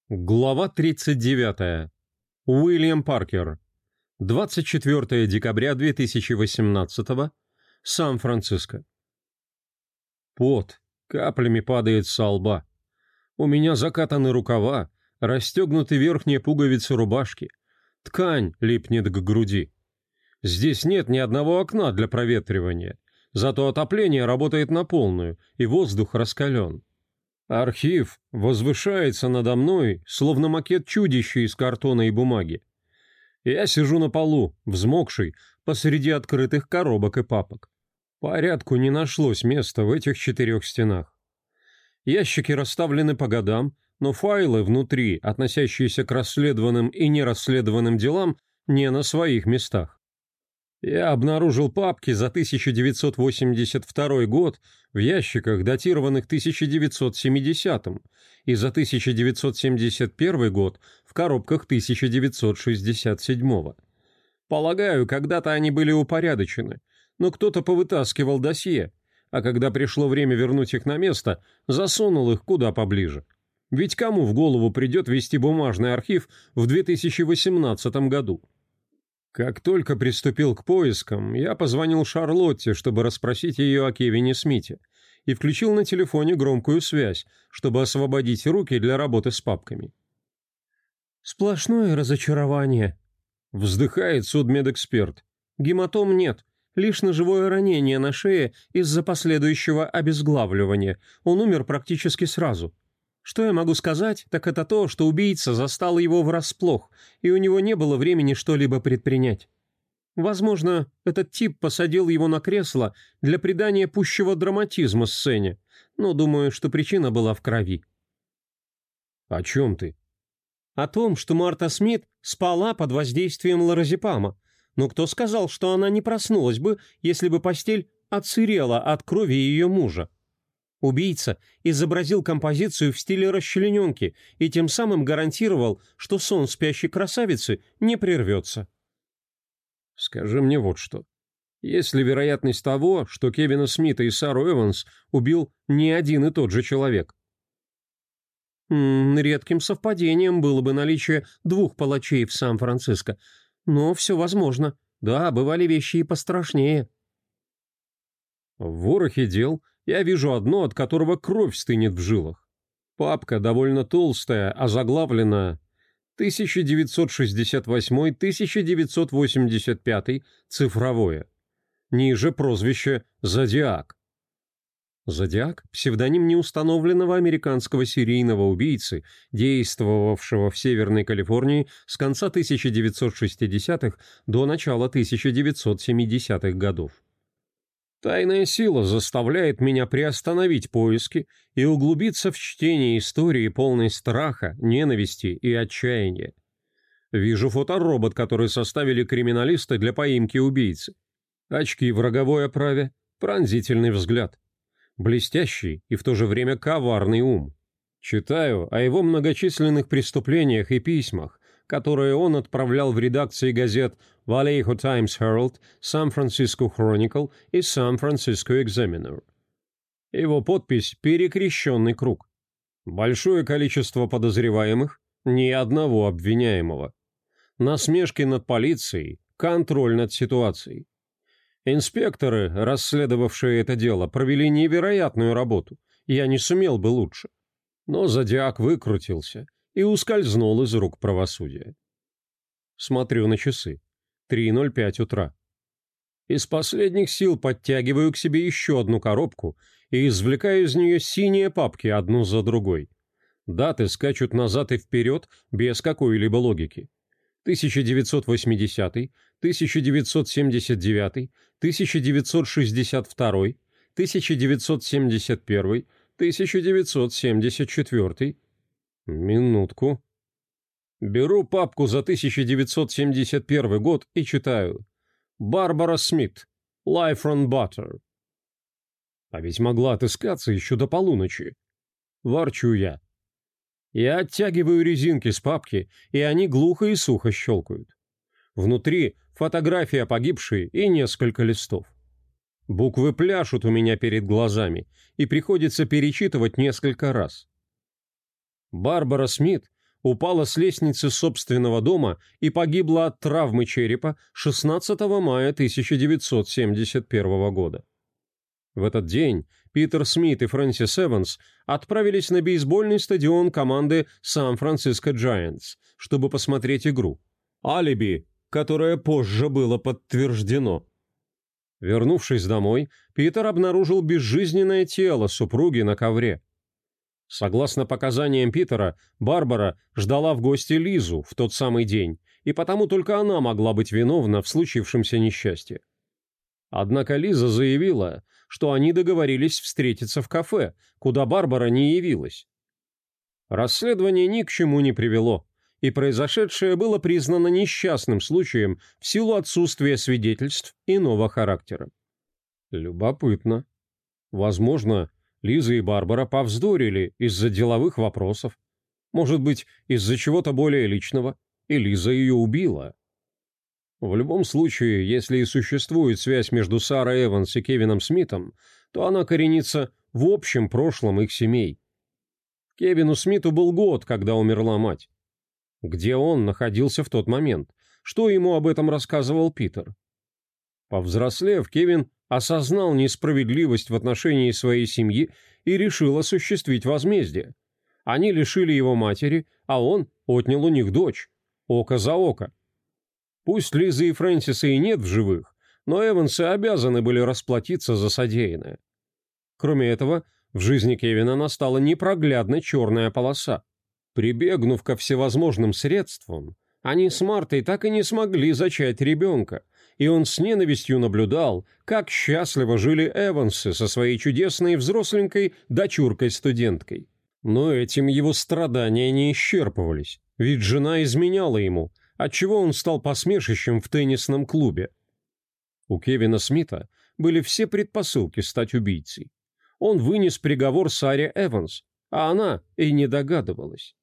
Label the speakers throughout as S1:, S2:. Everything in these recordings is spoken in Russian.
S1: Глава 39. Уильям Паркер. 24 декабря 2018. Сан-Франциско. Пот каплями падает со лба. У меня закатаны рукава, расстегнуты верхние пуговицы рубашки. Ткань липнет к груди. Здесь нет ни одного окна для проветривания, зато отопление работает на полную, и воздух раскален. Архив возвышается надо мной, словно макет чудища из картона и бумаги. Я сижу на полу, взмокший, посреди открытых коробок и папок. Порядку не нашлось места в этих 4 стенах. Ящики расставлены по годам, но файлы внутри, относящиеся к расследованным и нерасследованным делам, не на своих местах. Я обнаружил папки за 1982 год в ящиках, датированных 1970-м, и за 1971 год в коробках 1967-го. Полагаю, когда-то они были упорядочены, но кто-то повытаскивал досье, а когда пришло время вернуть их на место, засунул их куда поближе. Ведь кому в голову придет вести бумажный архив в 2018 году? Как только приступил к поискам, я позвонил Шарлотте, чтобы расспросить ее о Кевине Смите, и включил на телефоне громкую связь, чтобы освободить руки для работы с папками.
S2: «Сплошное разочарование», — вздыхает судмедэксперт. «Гематом нет, лишь ножевое ранение на шее из-за последующего обезглавливания. Он умер практически сразу. Что я могу сказать, так это то, что убийца застал его врасплох, и у него не было времени что-либо предпринять. Возможно, этот тип посадил его на кресло для придания пущего драматизма сцене, но думаю, что причина была в крови».
S1: «О чем ты?»
S2: «О том, что Марта Смит спала под воздействием лоразепама. Но кто сказал, что она не проснулась бы, если бы постель отсырела от крови ее мужа? Убийца изобразил композицию в стиле расчлененки и тем самым гарантировал, что сон спящей красавицы не прервется».
S1: «Скажи мне вот что. Есть ли вероятность того, что Кевина Смита и Сару Эванс убил не один и тот же человек?»
S2: Редким совпадением было бы наличие 2 палачей в Сан-Франциско. Но все возможно. Да, бывали вещи и пострашнее».
S1: В ворохе дел я вижу одно, от которого кровь стынет в жилах. Папка довольно толстая, озаглавлена 1968-1985, цифровое. Ниже прозвище «Зодиак». Зодиак – псевдоним неустановленного американского серийного убийцы, действовавшего в Северной Калифорнии с конца 1960-х до начала 1970-х годов. Тайная сила заставляет меня приостановить поиски и углубиться в чтение истории, полной страха, ненависти и отчаяния. Вижу фоторобот, который составили криминалисты для поимки убийцы. Очки в роговой оправе, пронзительный взгляд. Блестящий и в то же время коварный ум. Читаю о его многочисленных преступлениях и письмах, которые он отправлял в редакции газет Vallejo Times Herald, San Francisco Chronicle и San Francisco Examiner. Его подпись «Перекрещенный круг». Большое количество подозреваемых, ни одного обвиняемого. Насмешки над полицией, контроль над ситуацией. Инспекторы, расследовавшие это дело, провели невероятную работу. Я не сумел бы лучше. Но Зодиак выкрутился и ускользнул из рук правосудия. Смотрю на часы. 3:05 утра. Из последних сил подтягиваю к себе еще одну коробку и извлекаю из нее синие папки одну за другой. Даты скачут назад и вперед без какой-либо логики. 1980, 1979, 1962, 1971, 1974. Минутку. Беру папку за 1971 год и читаю. «Барбара Смит. Life on Butter». А ведь могла отыскаться еще до полуночи. Ворчу я. Я оттягиваю резинки с папки, и они глухо и сухо щелкают. Внутри фотография погибшей и несколько листов. Буквы пляшут у меня перед глазами, и приходится перечитывать несколько раз. Барбара Смит упала с лестницы собственного дома и погибла от травмы черепа 16 мая 1971 года. В этот день Питер Смит и Фрэнсис Эванс отправились на бейсбольный стадион команды Сан-Франциско Giants, чтобы посмотреть игру. Алиби, которое позже было подтверждено. Вернувшись домой, Питер обнаружил безжизненное тело супруги на ковре. Согласно показаниям Питера, Барбара ждала в гости Лизу в тот самый день, и потому только она могла быть виновна в случившемся несчастье. Однако Лиза заявила, что они договорились встретиться в кафе, куда Барбара не явилась. Расследование ни к чему не привело, и произошедшее было признано несчастным случаем в силу отсутствия свидетельств иного характера. Любопытно. Возможно, Лиза и Барбара повздорили из-за деловых вопросов. Может быть, из-за чего-то более личного, и Лиза ее убила. В любом случае, если и существует связь между Сарой Эванс и Кевином Смитом, то она коренится в общем прошлом их семей. Кевину Смиту был год, когда умерла мать. Где он находился в тот момент? Что ему об этом рассказывал Питер? Повзрослев, Кевин осознал несправедливость в отношении своей семьи и решил осуществить возмездие. Они лишили его матери, а он отнял у них дочь. Око за око. Пусть Лизы и Фрэнсиса и нет в живых, но Эвансы обязаны были расплатиться за содеянное. Кроме этого, в жизни Кевина настала непроглядная черная полоса. Прибегнув ко всевозможным средствам, они с Мартой так и не смогли зачать ребенка, и он с ненавистью наблюдал, как счастливо жили Эвансы со своей чудесной взросленькой дочуркой-студенткой. Но этим его страдания не исчерпывались, ведь жена изменяла ему, отчего он стал посмешищем в теннисном клубе. У Кевина Смита были все предпосылки стать убийцей. Он вынес приговор Саре Эванс, а она и не догадывалась.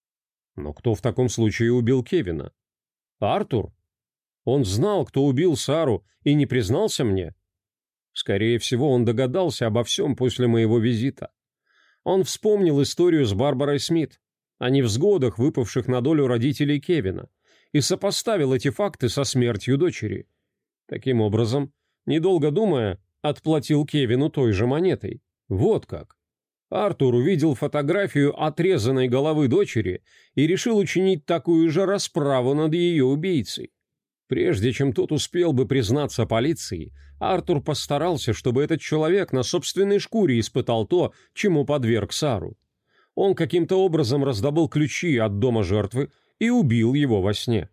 S1: Но кто в таком случае убил Кевина? Артур? Он знал, кто убил Сару, и не признался мне? Скорее всего, он догадался обо всем после моего визита. Он вспомнил историю с Барбарой Смит, о невзгодах, выпавших на долю родителей Кевина, и сопоставил эти факты со смертью дочери. Таким образом, недолго думая, отплатил Кевину той же монетой. Вот как. Артур увидел фотографию отрезанной головы дочери и решил учинить такую же расправу над ее убийцей. Прежде чем тот успел бы признаться полиции, Артур постарался, чтобы этот человек на собственной шкуре испытал то, чему подверг Сару. Он каким-то образом раздобыл ключи от дома жертвы и убил его во сне.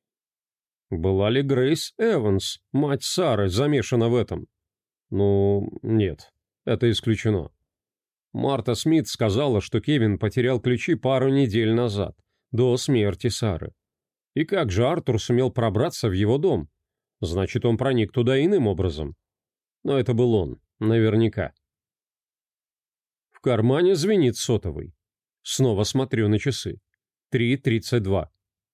S1: Была ли Грейс Эванс, мать Сары, замешана в этом? Ну, нет, это исключено. Марта Смит сказала, что Кевин потерял ключи пару недель назад, до смерти Сары. И как же Артур сумел пробраться в его дом? Значит, он проник туда иным образом. Но это был он, наверняка. В кармане звенит сотовый. Снова смотрю на часы. 3:32.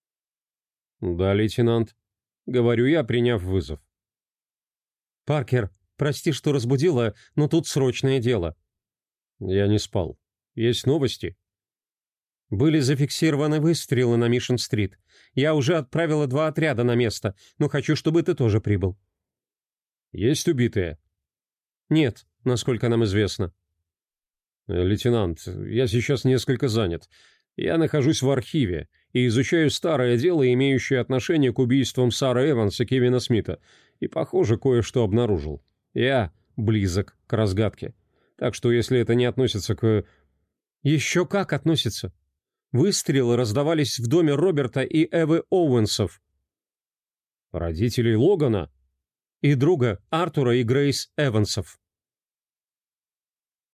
S1: «Да, лейтенант», — говорю я, приняв вызов.
S2: «Паркер, прости, что разбудила, но тут срочное дело».
S1: Я не спал. Есть новости?
S2: Были зафиксированы выстрелы на Мишн-стрит. Я уже отправила 2 отряда на место, но хочу, чтобы ты тоже прибыл.
S1: Есть убитые?
S2: Нет, насколько нам известно.
S1: Лейтенант, я сейчас несколько занят. Я нахожусь в архиве и изучаю старое дело, имеющее отношение к убийствам Сары Эванс и Кевина Смита, и, похоже, кое-что обнаружил. Я близок к разгадке. Так что, если это не относится к...
S2: Еще как относится. Выстрелы раздавались в доме Роберта и Эвы Оуэнсов.
S1: Родителей Логана?
S2: И друга Артура и Грейс Эвансов.